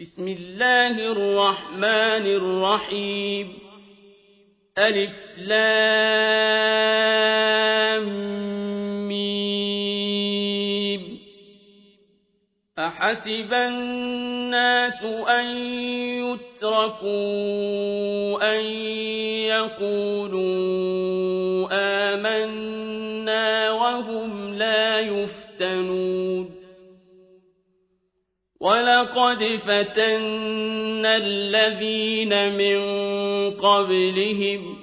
بسم الله الرحمن الرحيم ألف لام ميم أحسب الناس أن يتركوا أن يقولوا آمنا وهم لا يفتنون ولقد فتنا الذين من قبلهم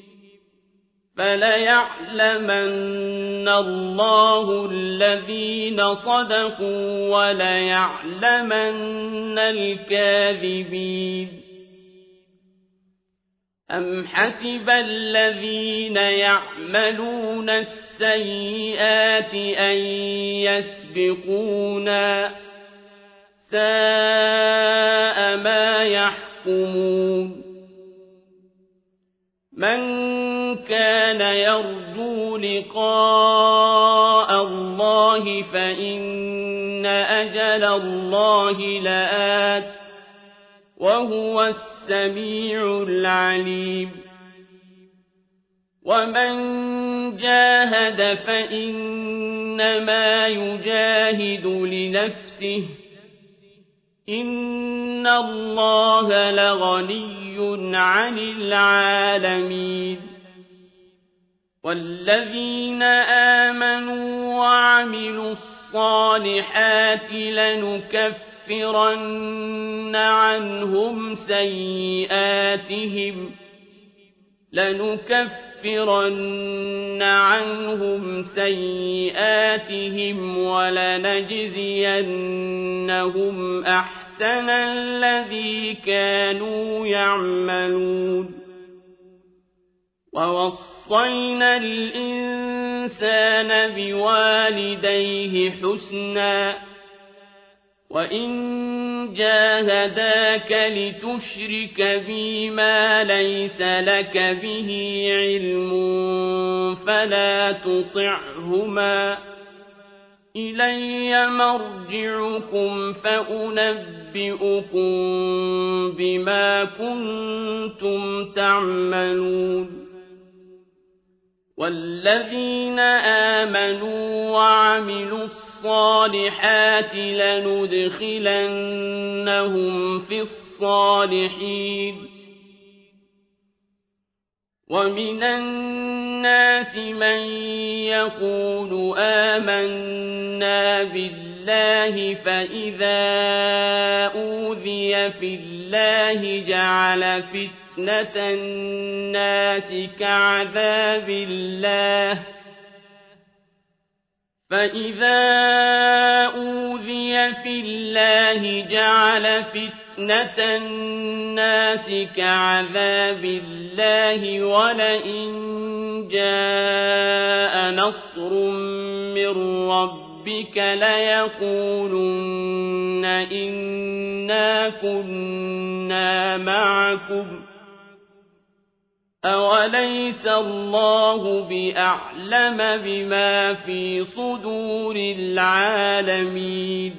فليعلمن الله الذين صدقوا وليعلمن الكاذبين أم حسب الذين يعملون السيئات أن يسبقونا ساء ما يحكمون من كان يرجو لقاء الله فإن أجل الله لآت وهو السميع العليم ومن جاهد فإنما يجاهد لنفسه إن الله لغني عن العالمين والذين آمنوا وعملوا الصالحات لنكفرن عنهم سيئاتهم ولنجزينهم أحسن الذي كانوا يعملون ووصينا الإنسان بوالديه حسنا وإن جاهداك لتشرك بي ما ليس لك به علم فلا تطعهما إلي مرجعكم فأنبئكم بما كنتم تعملون والذين آمنوا وعملوا الصالحات لندخلنهم في الصالحين ومن الناس من يقول آمنا بالله فإذا أوذي في الله جعل فتنة الناس كعذاب الله ولئن جاء نصر من ربك ليقولن إنا كنا معكم أوليس الله بأعلم بما في صدور العالمين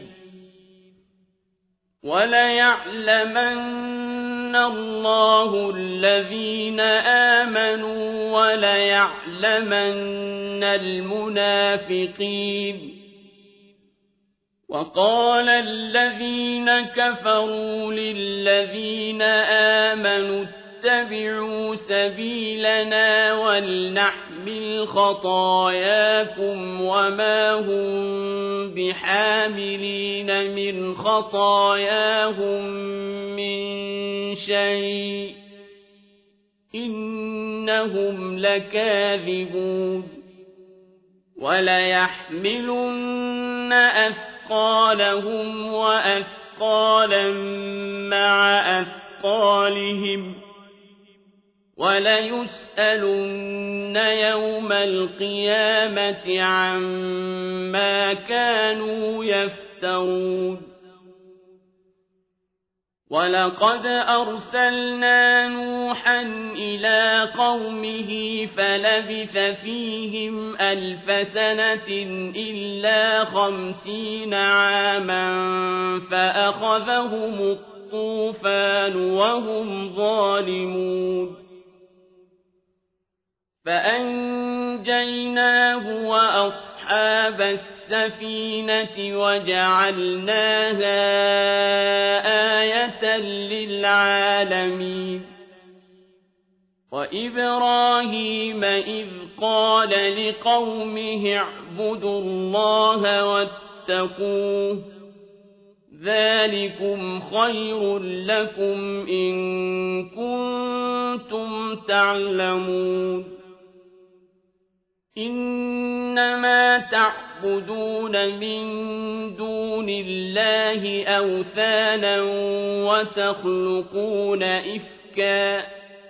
وليعلمن الله الذين آمنوا وليعلمن المنافقين وقال الذين كفروا للذين آمنوا اتبعوا سبيلنا ولنحمل خطاياكم وما هم بحاملين من خطاياهم من شيء إنهم لكاذبون وليحملن أثقالهم وأثقالا مع أثقالهم وليسألن يوم القيامة عما كانوا يفترون ولقد أرسلنا نوحا إلى قومه فلبث فيهم 1000 سنة إلا 50 عاما فأخذهم الطوفان وهم ظالمون فأنجيناه وأصحاب السفينة وجعلناها آية للعالمين وإبراهيم إذ قال لقومه اعبدوا الله واتقوه ذلكم خير لكم إن كنتم تعلمون إنما تعبدون من دون الله أوثانا وتخلقون إفكا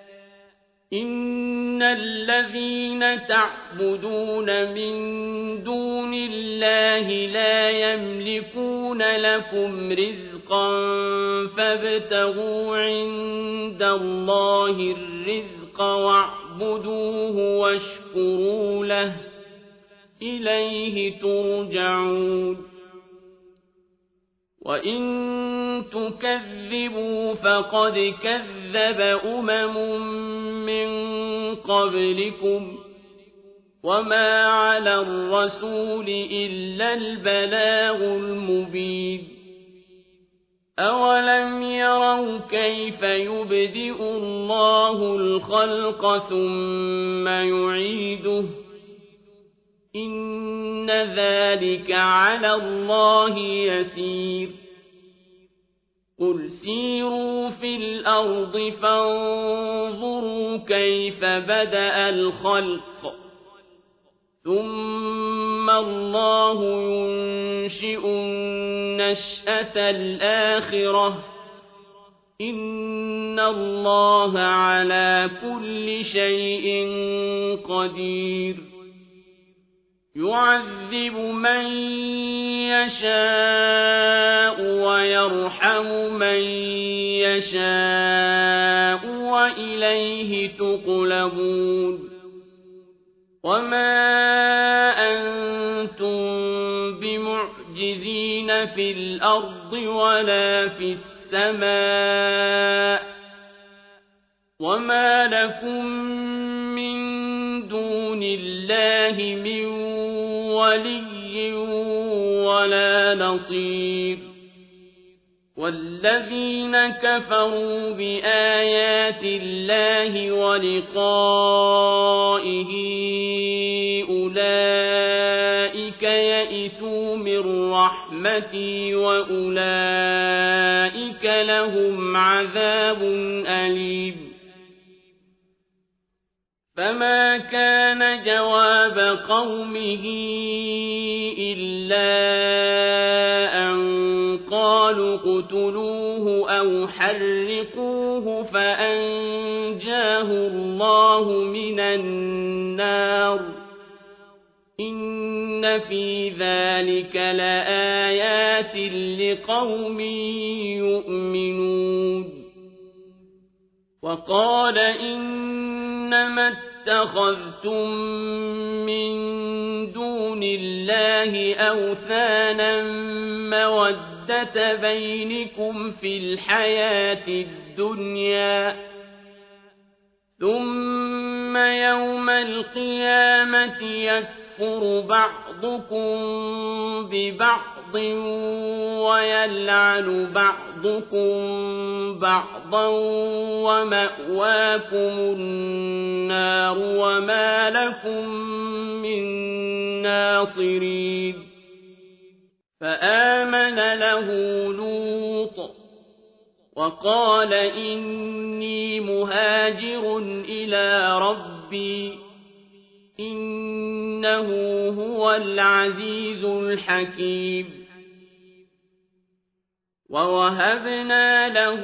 إن الذين تعبدون من دون الله لا يملكون لكم رزقا فابتغوا عند الله الرزق واعبدوه واشكروا له إليه ترجعون وإن تكذبوا فقد كذب من قبلكم وما على الرسول إلا البلاغ المبين أولم يروا كيف يبدئ الله الخلق ثم يعيده إن ذلك على الله يسير قل سيروا في الأرض فانظروا كيف بدأ الخلق ثم الله ينشئ النشأة الآخرة إن الله على كل شيء قدير يعذب من يشاء ويرحم من يشاء وإليه تقلبون وما أنتم بمعجزين في الأرض ولا في السماء وما لكم من دون الله من ولي ولا نصير والذين كفروا بآيات الله ولقائه أولئك يئسوا من رحمتي وأولئك لهم عذاب أليم فما كان جواب قومه إلا أن قالوا اقتلوه أو حرقوه فأنجاه الله من النار إن في ذلك لآيات لقوم يؤمنون وقال إنما اتخذتم من دون الله أوثانا مودة بينكم في الحياة الدنيا ثم يوم القيامة يكفر بعضكم ببعض ويلعن بعضكم بعضا ومأواكم النار وما لكم من ناصرين فآمن له لوط وقال إني مهاجر إلى ربي إنه هو العزيز الحكيم ووهبنا له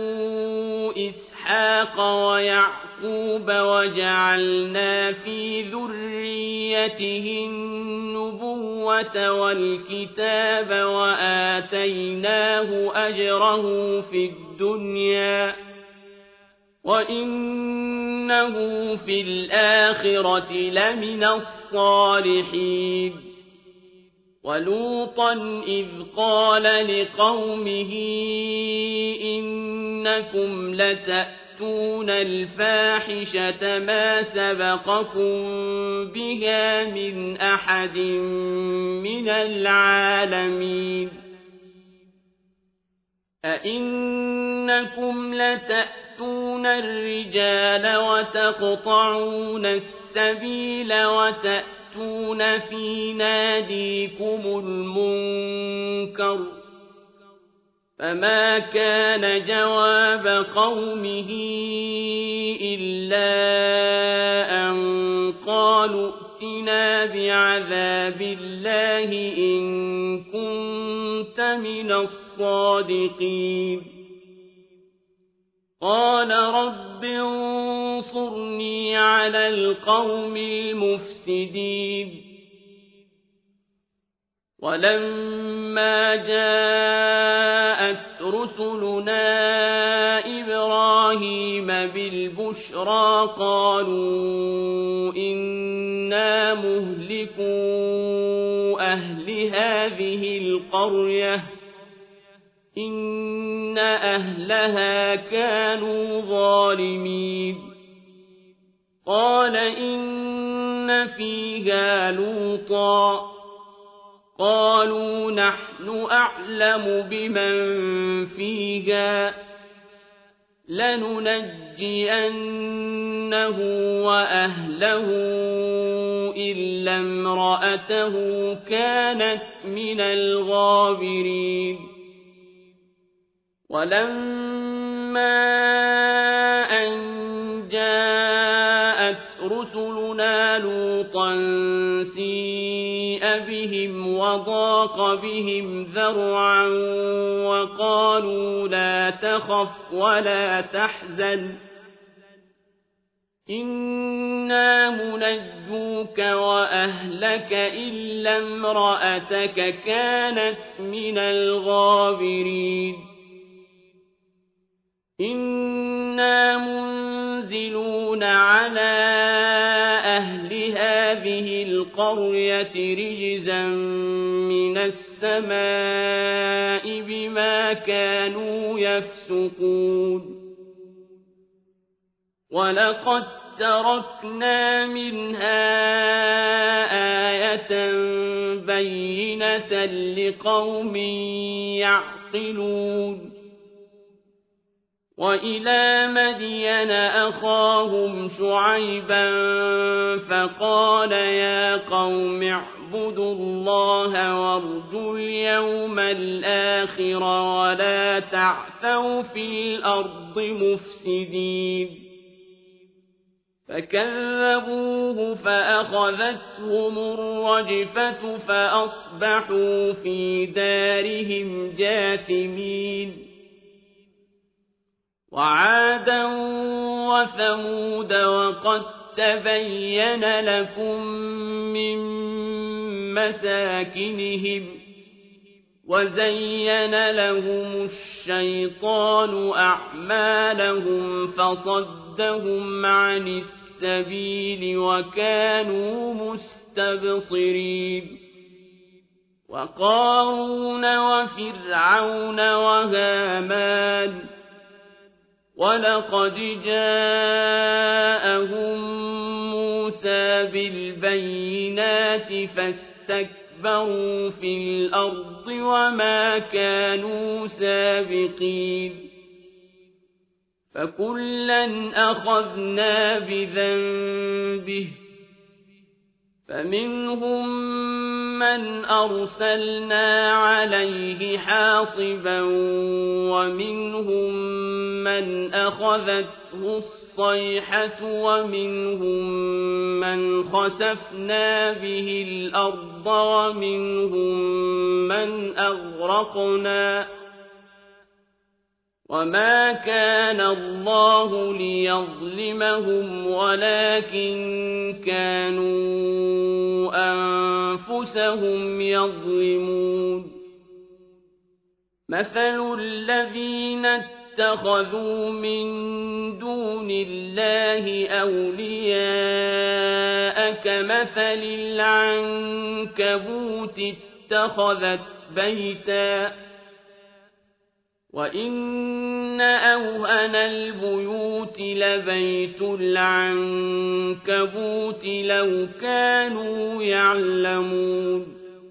إسحاق ويعقوب وجعلنا في ذريته النبوة والكتاب وآتيناه أجره في الدنيا وإنه في الآخرة لمن الصالحين ولوطا إذ قال لقومه إن إنكم لتأتون الفاحشة ما سبقكم بها من أحد من العالمين أئنكم لتأتون الرجال وتقطعون السبيل وتأتون في ناديكم المنكر فما كان جواب قومه إلا أن قالوا ائتنا بعذاب الله إن كنت من الصادقين قال رب انصرني على القوم المفسدين ولما جاءت رسلنا إبراهيم بالبشرى قالوا إنا مهلكو أهل هذه القرية إن أهلها كانوا ظالمين قال إن فيها لوطا قالوا نحن أعلم بمن فيها لننجينه وأهله إلا امرأته كانت من الغابرين ولما أن جاءت رسلنا لوطا سيء بهم وضاق بهم ذرعا وقالوا لا تخف ولا تحزن إنا منجوك وأهلك إلا امرأتك كانت من الغابرين إنا منزلون على أهل هذه القرية رجزا من السماء بما كانوا يفسقون ولقد تركنا منها آية بينة لقوم يعقلون وإلى مدين أخاهم شعيبا فقال يا قوم اعبدوا الله وارجوا اليوم الآخر ولا تعثوا في الأرض مفسدين فكذبوه فأخذتهم الرجفة فأصبحوا في دارهم جاثمين وعادا وثمود وقد تبين لكم من مساكنهم وزين لهم الشيطان أعمالهم فصدهم عن السبيل وكانوا مستبصرين وقارون وفرعون وهامان ولقد جاءهم موسى بالبينات فاستكبروا في الأرض وما كانوا سابقين فكلا أخذنا بذنبه فمنهم من أرسلنا عليه حاصبا ومنهم من أخذته الصيحة ومنهم من خسفنا به الأرض ومنهم من أغرقنا وما كان الله ليظلمهم ولكن كانوا أنفسهم يظلمون مثل الذين اتخذوا من دون الله أولياء كمثل العنكبوت اتخذت بيتا وَإِنَّ أَوْهَنَ الْبُيُوتِ لَبَيْتُ الْعَنكَبُوتِ لَوْ كَانُوا يَعْلَمُونَ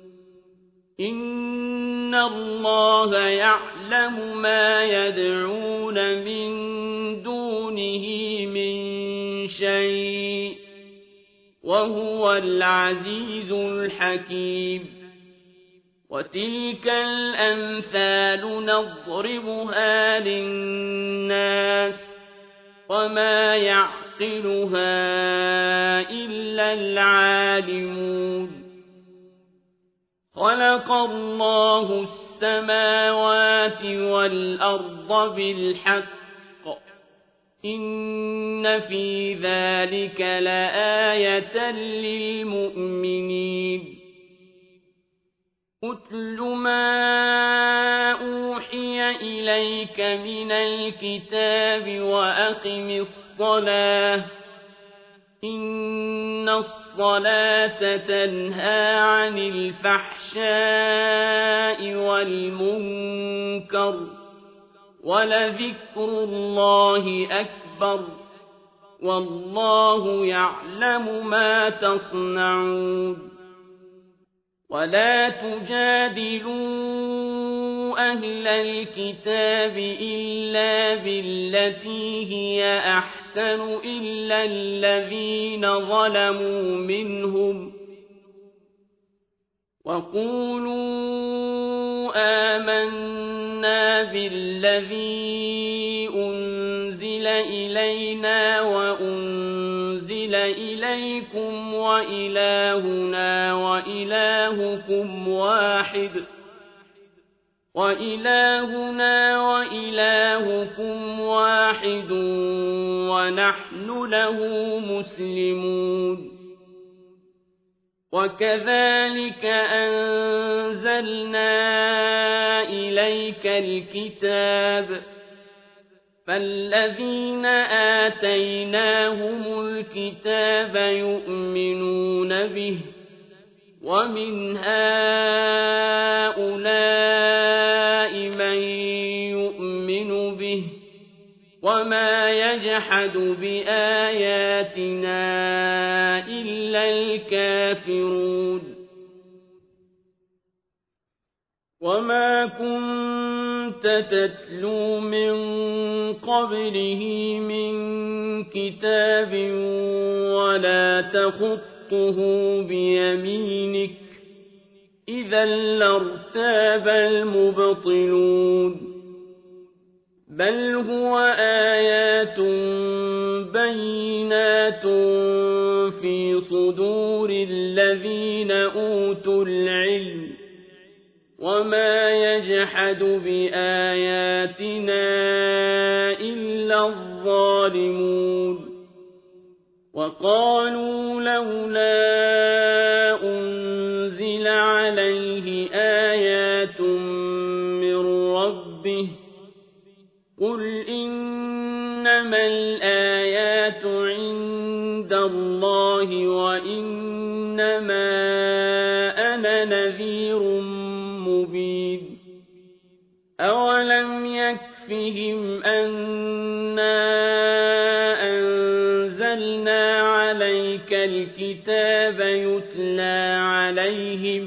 إِنَّ اللَّهَ يَعْلَمُ مَا يَدْعُونَ مِن دُونِهِ مِن شَيْءٍ وَهُوَ الْعَزِيزُ الْحَكِيمُ وَتِلْكَ الْأَمْثَالُ نَضْرِبُهَا لِلنَّاسِ وَمَا يَعْقِلُهَا إِلَّا الْعَالِمُونَ خَلَقَ اللَّهُ السَّمَاوَاتِ وَالْأَرْضَ بِالْحَقِّ إِنَّ فِي ذَلِكَ لَآيَةً لِلْمُؤْمِنِينَ أُتْلُ مَا أُوحِيَ إِلَيْكَ مِنَ الْكِتَابِ وَأَقِمِ الصَّلَاةَ إِنَّ الصَّلَاةَ تَنْهَى عَنِ الْفَحْشَاءِ وَالْمُنكَرِ وَلَذِكْرُ اللَّهِ أَكْبَرُ وَاللَّهُ يَعْلَمُ مَا تَصْنَعُونَ وَلَا تُجَادِلُوا أَهْلَ الْكِتَابِ إِلَّا بِالَّتِي هِيَ أَحْسَنُ إِلَّا الَّذِينَ ظَلَمُوا مِنْهُمْ وَقُولُوا آمَنَّا بِالَّذِي أُنزِلَ إِلَيْنَا وَأُنزِلَ إِلَيْكُمْ وَإِلَٰهُنَا وَإِلَٰهُكُمْ وَاحِدٌ وَنَحْنُ لَهُ مُسْلِمُونَ وَكَذَلِكَ أَنزَلْنَا إِلَيْكَ الْكِتَابَ فَالَّذِينَ آتَيْنَاهُمُ الْكِتَابَ يُؤْمِنُونَ بِهِ وَمِنْ هَٰؤُلَاءِ مَن يُؤْمِنُ بِهِ وَمَا يَجْحَدُ بِآيَاتِنَا إِلَّا الْكَافِرُونَ وَمَا كُنتَ تَتْلُو مِن قَبْلِهِ مِن كِتَابٍ وَلَا تَخُطُّهُ بِيَمِينِكَ إِذًا لَّارْتَابَ الْمُبْطِلُونَ بَلْ هُوَ آيَاتٌ بَيِّنَاتٌ فِي صُدُورِ الَّذِينَ أُوتُوا الْعِلْمَ وَمَا يَجْحَدُ بِآيَاتِنَا إِلَّا الظَّالِمُونَ وَقَالُوا لَوْلَا أُنزِلَ عَلَيْهِ آيَاتٌ مِّن رَّبِّهِ قُلْ إِنَّمَا الْآيَاتُ عِندَ اللَّهِ وَإِنَّمَا أَنَا نَذِيرٌ مُبِينٌ أَوَلَمْ يَكْفِهِمْ أَنَّا أَنزَلْنَا عَلَيْكَ الْكِتَابَ يُتْلَىٰ عَلَيْهِمْ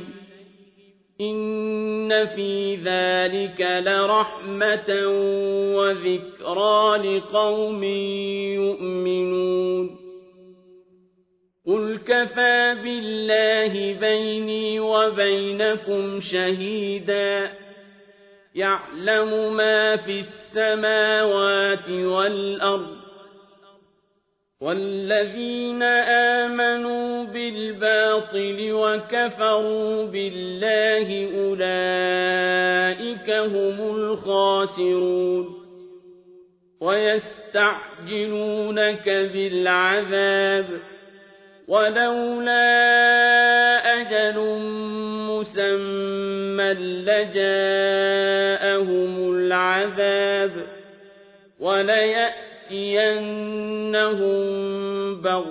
إِنَّ فِي ذَلِكَ لَرَحْمَةً وَذِكْرَىٰ لِقَوْمٍ يُؤْمِنُونَ قُلْ كَفَىٰ بِاللَّهِ بَيْنِي وَبَيْنَكُمْ شَهِيدًا يَعْلَمُ مَا فِي السَّمَاوَاتِ وَالْأَرْضِ وَالَّذِينَ آمَنُوا بِالْبَاطِلِ وَكَفَرُوا بِاللَّهِ أُولَٰئِكَ هُمُ الْخَاسِرُونَ وَيَسْتَعْجِلُونَكَ بِالْعَذَابِ وَلَوْلَا أَجَلٌ مُّسَمًّى لَّجَاءَهُمُ الْعَذَابُ وَلَيَأْتِيَنَّهُم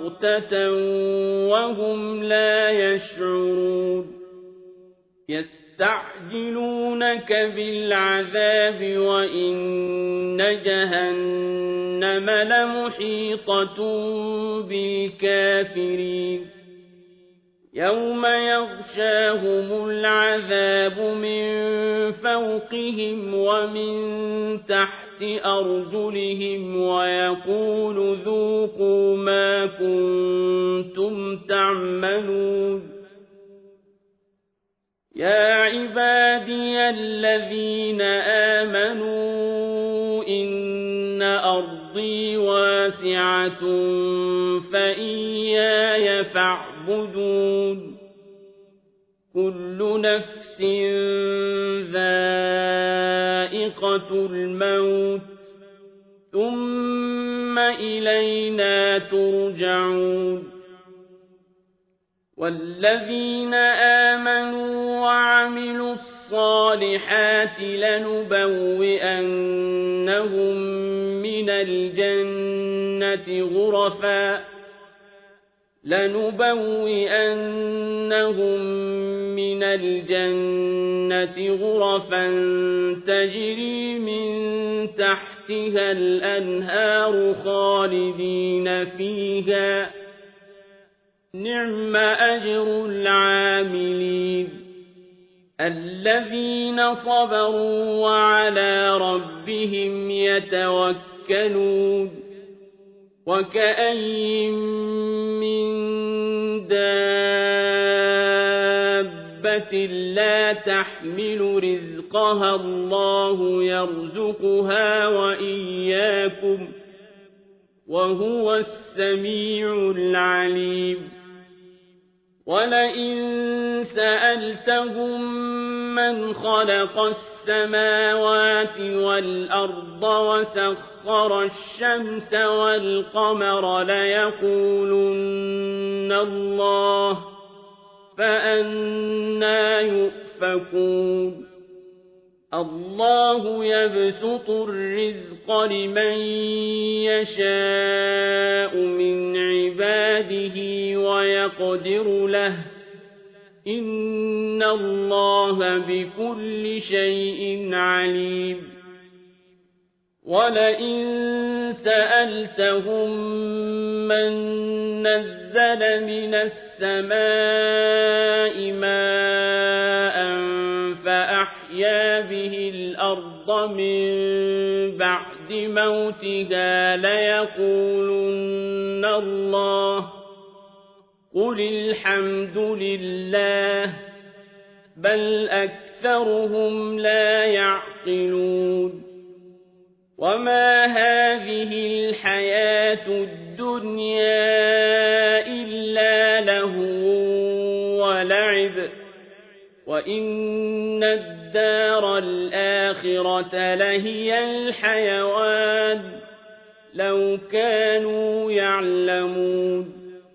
بَغْتَةً وَهُمْ لَا يَشْعُرُونَ يستعجلونك بالعذاب وإن جهنم لمحيطة بالكافرين يوم يغشاهم العذاب من فوقهم ومن تحت أرجلهم ويقول ذوقوا ما كنتم تعملون يا عبادي الذين آمنوا إن أرضي واسعة فإياي فاعبدون كل نفس ذائقة الموت ثم إلينا ترجعون والذين آمنوا وعملوا الصالحات لنبوئنهم من الجنة غرفا تجري من تحتها الأنهار خالدين فيها نعم أجر العاملين الذين صبروا وعلى ربهم يتوكلون وكأين من دابة لا تحمل رزقها الله يرزقها وإياكم وهو السميع العليم ولئن سألتهم من خلق السماوات والأرض وسخر الشمس والقمر ليقولن الله فأنى يؤفكون الله يبسط الرزق لمن يشاء من عباده ويقدر له إن الله بكل شيء عليم ولئن سألتهم من نزل من السماء ماء فأحيا به الأرض من بعد موتها ليقولن الله قل الحمد لله بل أكثرهم لا يعقلون وما هذه الحياة الدنيا إلا لهو ولعب وإن الدار الآخرة لهي الحيوان لو كانوا يعلمون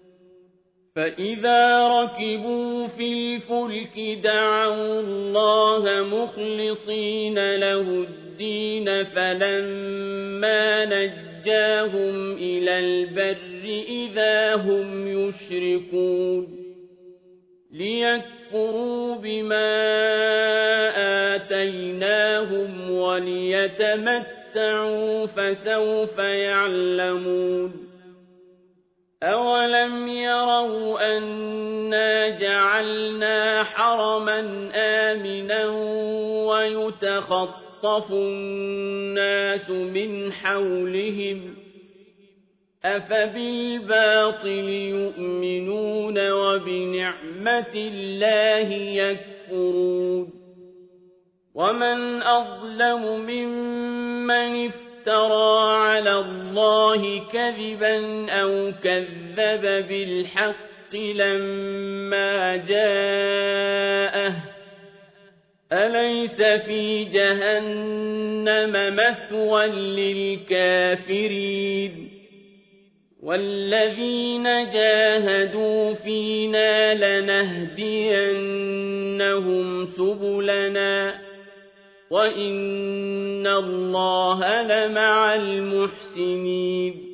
فإذا ركبوا في الفلك دعوا الله مخلصين له الدين فلما نجاهم إلى البر إذا هم يشركون ليكفروا بما آتيناهم وليتمتعوا فسوف يعلمون أولم يروا أنا جعلنا حرما آمنا ويتخطف الناس من حولهم أفبالباطل يؤمنون وبنعمة الله يكفرون ومن أظلم ممن افترى على الله كذبا أو كذب بالحق لما جاءه أليس في جهنم مثوى للكافرين والذين جاهدوا فينا لنهدينهم سبلنا وإن الله لمع المحسنين